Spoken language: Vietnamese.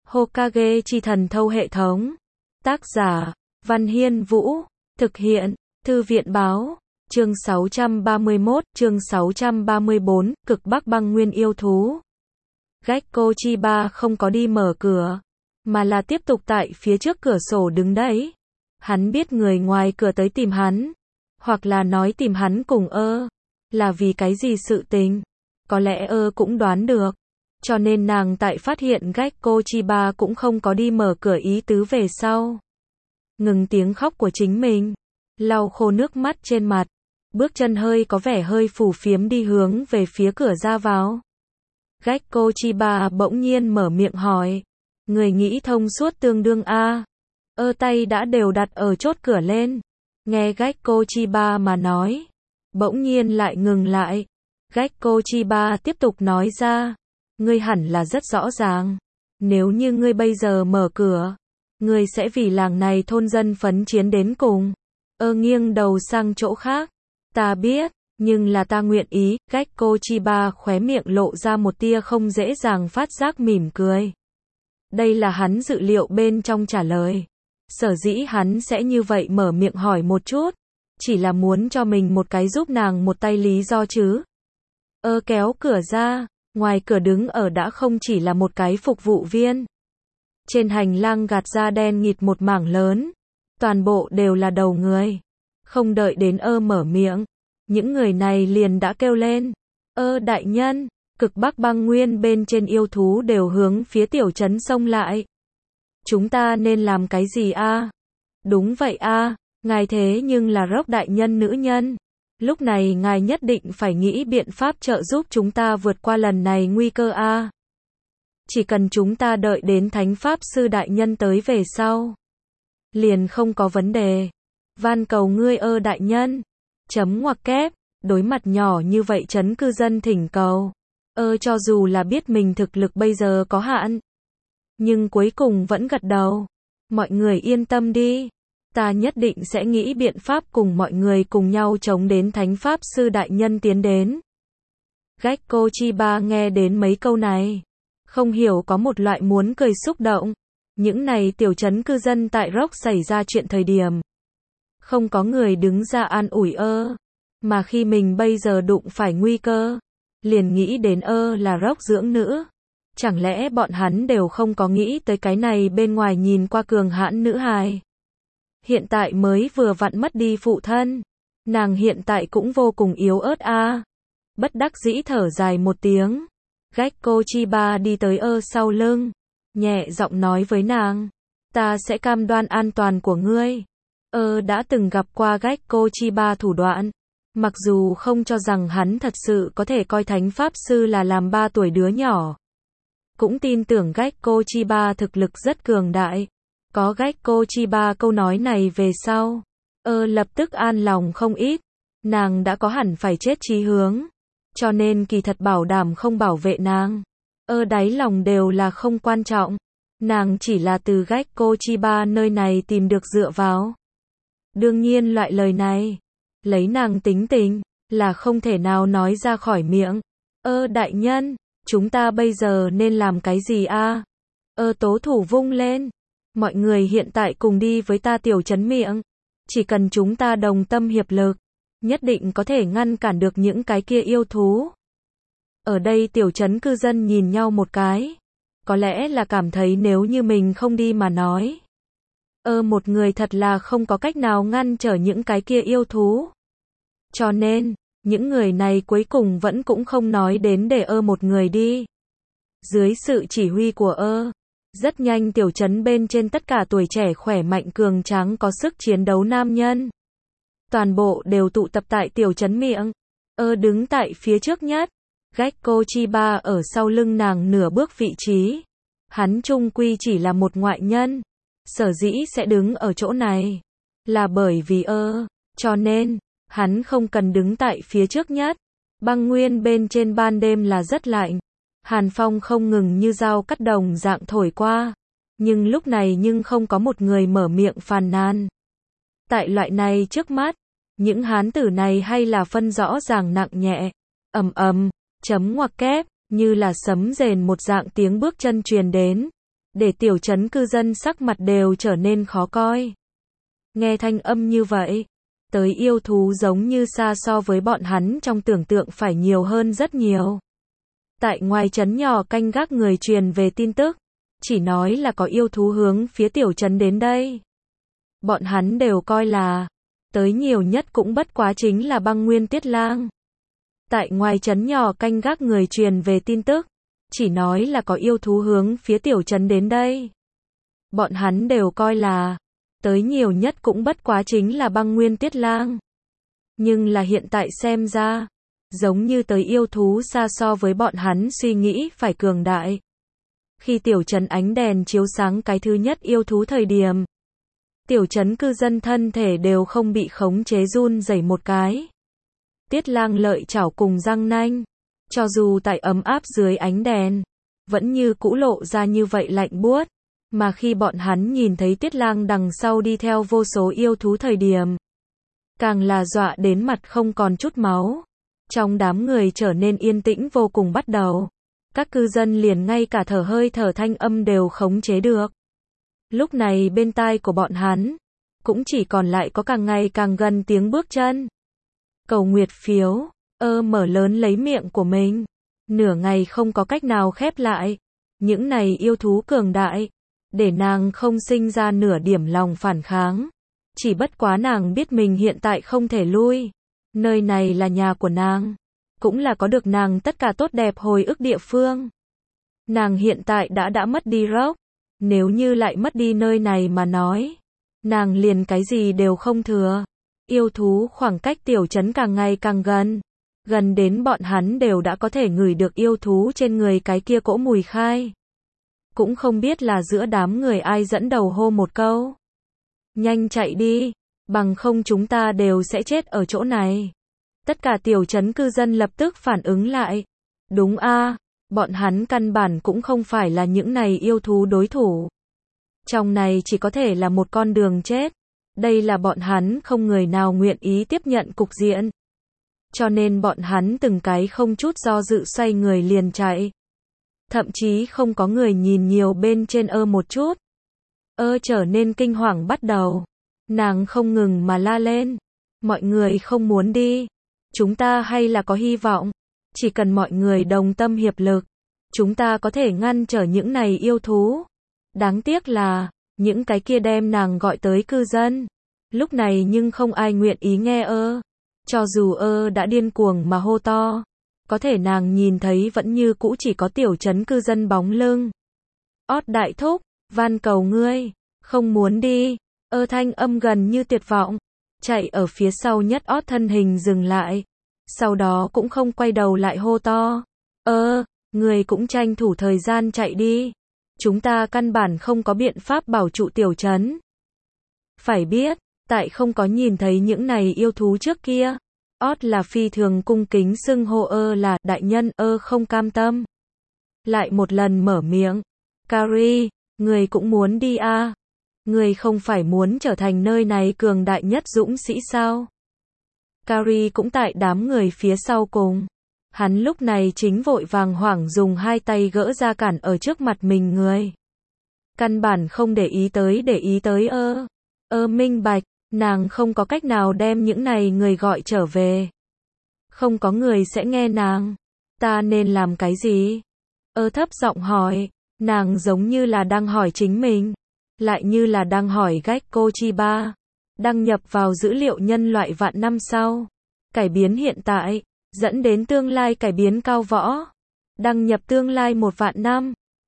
Hokage chi thần thâu hệ thống. Tác giả, Văn Hiên Vũ. Thực hiện, Thư viện báo. Chương 631, chương 634, cực bắc băng nguyên yêu thú. Gekko Chiba không có đi mở cửa, mà là tiếp tục tại phía trước cửa sổ đứng đấy. Hắn biết người ngoài cửa tới tìm hắn, hoặc là nói tìm hắn cùng là vì cái gì sự tình. Có lẽ cũng đoán được, cho nên nàng tại phát hiện Gekko Chiba cũng không có đi mở cửa ý tứ về sau. Ngừng tiếng khóc của chính mình, lau khô nước mắt trên mặt, bước chân hơi có vẻ hơi phù phiếm đi hướng về phía cửa ra vào. Gekko Chiba bỗng nhiên mở miệng hỏi, người nghĩ thông suốt tương đương a? Tay đã đều đặt ở chốt cửa lên. Nghe Gekko Chiba mà nói, bỗng nhiên lại ngừng lại. Gekko Chiba tiếp tục nói ra, ngươi hẳn là rất rõ ràng, nếu như ngươi bây giờ mở cửa, ngươi sẽ vì làng này thôn dân phấn chiến đến cùng. Nghiêng đầu sang chỗ khác, ta biết, nhưng là ta nguyện ý. Gekko Chiba khóe miệng lộ ra một tia không dễ dàng phát giác mỉm cười. Đây là hắn dự liệu bên trong trả lời. Sở dĩ hắn sẽ như vậy mở miệng hỏi một chút, chỉ là muốn cho mình một cái giúp nàng một tay lý do chứ. Kéo cửa ra, ngoài cửa đứng ở đã không chỉ là một cái phục vụ viên. Trên hành lang gạt ra đen nghịt một mảng lớn, toàn bộ đều là đầu người. Không đợi đến mở miệng, những người này liền đã kêu lên. Đại nhân, cực bắc băng nguyên bên trên yêu thú đều hướng phía tiểu trấn xông lại. Chúng ta nên làm cái gì a? Đúng vậy a, ngài thế nhưng là Rock đại nhân nữ nhân. Lúc này ngài nhất định phải nghĩ biện pháp trợ giúp chúng ta vượt qua lần này nguy cơ a. Chỉ cần chúng ta đợi đến Thánh Pháp Sư đại nhân tới về sau, liền không có vấn đề. Van cầu ngươi đại nhân. Chấm ngoặc kép, đối mặt nhỏ như vậy trấn cư dân thỉnh cầu. Cho dù là biết mình thực lực bây giờ có hạn, nhưng cuối cùng vẫn gật đầu. Mọi người yên tâm đi, ta nhất định sẽ nghĩ biện pháp cùng mọi người cùng nhau chống đến Thánh Pháp Sư đại nhân tiến đến. Gekko Chiba nghe đến mấy câu này, không hiểu có một loại muốn cười xúc động. Những này tiểu trấn cư dân tại Rock xảy ra chuyện thời điểm, không có người đứng ra an ủi mà khi mình bây giờ đụng phải nguy cơ, liền nghĩ đến là Rock dưỡng nữ. Chẳng lẽ bọn hắn đều không có nghĩ tới cái này bên ngoài nhìn qua cường hãn nữ hài. Hiện tại mới vừa vặn mất đi phụ thân, nàng hiện tại cũng vô cùng yếu ớt a. Bất đắc dĩ thở dài một tiếng, Gekko Chiba đi tới sau lưng, nhẹ giọng nói với nàng, ta sẽ cam đoan an toàn của ngươi. Đã từng gặp qua Gekko Chiba thủ đoạn, mặc dù không cho rằng hắn thật sự có thể coi Thánh Pháp Sư là làm 3 tuổi đứa nhỏ, cũng tin tưởng Gekko Chiba thực lực rất cường đại. Có Gekko Chiba câu nói này về sau, lập tức an lòng không ít. Nàng đã có hẳn phải chết chí hướng, cho nên kỳ thật bảo đảm không bảo vệ nàng, đáy lòng đều là không quan trọng. Nàng chỉ là từ Gekko Chiba nơi này tìm được dựa vào. Đương nhiên loại lời này, lấy nàng tính tình, là không thể nào nói ra khỏi miệng. Đại nhân, chúng ta bây giờ nên làm cái gì a? Tố thủ vung lên. Mọi người hiện tại cùng đi với ta tiểu trấn miệng. Chỉ cần chúng ta đồng tâm hiệp lực, nhất định có thể ngăn cản được những cái kia yêu thú. Ở đây tiểu trấn cư dân nhìn nhau một cái. Có lẽ là cảm thấy nếu như mình không đi mà nói, một người thật là không có cách nào ngăn trở những cái kia yêu thú. Cho nên, những người này cuối cùng vẫn cũng không nói đến để một người đi. Dưới sự chỉ huy của rất nhanh tiểu trấn bên trên tất cả tuổi trẻ khỏe mạnh cường tráng có sức chiến đấu nam nhân, toàn bộ đều tụ tập tại tiểu trấn miệng. Đứng tại phía trước nhất, Gekko Chiba ở sau lưng nàng nửa bước vị trí. Hắn chung quy chỉ là một ngoại nhân, sở dĩ sẽ đứng ở chỗ này, là bởi vì cho nên, hắn không cần đứng tại phía trước nhất. Băng nguyên bên trên ban đêm là rất lạnh, hàn phong không ngừng như dao cắt đồng dạng thổi qua, nhưng lúc này nhưng không có một người mở miệng phàn nàn. Tại loại này trước mắt, những hán tử này hay là phân rõ ràng nặng nhẹ. Chấm ngoặc kép, như là sấm rền một dạng tiếng bước chân truyền đến. để tiểu trấn cư dân sắc mặt đều trở nên khó coi. Nghe thanh âm như vậy, tới yêu thú giống như xa so với bọn hắn trong tưởng tượng phải nhiều hơn rất nhiều. Tại ngoài trấn nhỏ canh gác người truyền về tin tức, chỉ nói là có yêu thú hướng phía tiểu trấn đến đây. Bọn hắn đều coi là, tới nhiều nhất cũng bất quá chính là băng nguyên tiết lang. Tại ngoài trấn nhỏ canh gác người truyền về tin tức, chỉ nói là có yêu thú hướng phía tiểu trấn đến đây. Bọn hắn đều coi là, tới nhiều nhất cũng bất quá chính là băng nguyên tiết lang. Nhưng là hiện tại xem ra, giống như tới yêu thú xa so với bọn hắn suy nghĩ phải cường đại. Khi tiểu trấn ánh đèn chiếu sáng cái thứ nhất yêu thú thời điểm, tiểu trấn cư dân thân thể đều không bị khống chế run rẩy một cái. Tiết lang lợi chảo cùng răng nanh, cho dù tại ấm áp dưới ánh đèn, vẫn như cũ lộ ra như vậy lạnh buốt. Mà khi bọn hắn nhìn thấy Tiết lang đằng sau đi theo vô số yêu thú thời điểm, càng là dọa đến mặt không còn chút máu. Trong đám người trở nên yên tĩnh vô cùng bắt đầu. Các cư dân liền ngay cả thở hơi thở thanh âm đều khống chế được. Lúc này bên tai của bọn hắn, cũng chỉ còn lại có càng ngày càng gần tiếng bước chân. Cầu nguyệt phiếu, mở lớn lấy miệng của mình. Nửa ngày không có cách nào khép lại. Những này yêu thú cường đại, để nàng không sinh ra nửa điểm lòng phản kháng. Chỉ bất quá nàng biết mình hiện tại không thể lui. Nơi này là nhà của nàng, cũng là có được nàng tất cả tốt đẹp hồi ức địa phương. Nàng hiện tại đã mất đi Rock, nếu như lại mất đi nơi này mà nói, nàng liền cái gì đều không thừa. Yêu thú khoảng cách tiểu trấn càng ngày càng gần, gần đến bọn hắn đều đã có thể ngửi được yêu thú trên người cái kia cỗ mùi khai. Cũng không biết là giữa đám người ai dẫn đầu hô một câu. Nhanh chạy đi, bằng không chúng ta đều sẽ chết ở chỗ này. Tất cả tiểu trấn cư dân lập tức phản ứng lại. Đúng a, bọn hắn căn bản cũng không phải là những này yêu thú đối thủ. Trong này chỉ có thể là một con đường chết. Đây là bọn hắn không người nào nguyện ý tiếp nhận cục diện. Cho nên bọn hắn từng cái không chút do dự xoay người liền chạy. Thậm chí không có người nhìn nhiều bên trên một chút. Trở nên kinh hoàng bắt đầu. Nàng không ngừng mà la lên. Mọi người không muốn đi. Chúng ta hay là có hy vọng. Chỉ cần mọi người đồng tâm hiệp lực, chúng ta có thể ngăn trở những này yêu thú. Đáng tiếc là, những cái kia đem nàng gọi tới cư dân. Lúc này nhưng không ai nguyện ý nghe Cho dù đã điên cuồng mà hô to. Có thể nàng nhìn thấy vẫn như cũ chỉ có tiểu trấn cư dân bóng lưng. Đại thúc, van cầu ngươi, không muốn đi. Thanh âm gần như tuyệt vọng. Chạy ở phía sau nhất thân hình dừng lại. Sau đó cũng không quay đầu lại hô to. Người cũng tranh thủ thời gian chạy đi. Chúng ta căn bản không có biện pháp bảo trụ tiểu trấn. Phải biết, tại không có nhìn thấy những này yêu thú trước kia. Là phi thường cung kính xưng hô là đại nhân không cam tâm. Lại một lần mở miệng. Carrie, người cũng muốn đi à? Người không phải muốn trở thành nơi này cường đại nhất dũng sĩ sao? Carrie cũng tại đám người phía sau cùng. Hắn lúc này chính vội vàng hoảng dùng hai tay gỡ ra cản ở trước mặt mình người. Căn bản không để ý tới minh bạch, nàng không có cách nào đem những này người gọi trở về. Không có người sẽ nghe nàng. Ta nên làm cái gì? Thấp giọng hỏi, nàng giống như là đang hỏi chính mình. Lại như là đang hỏi Gecko Chiba. Đăng nhập vào dữ liệu nhân loại vạn năm sau. Cải biến hiện tại, dẫn đến tương lai cải biến cao võ. Đăng nhập tương lai 1 vạn năm.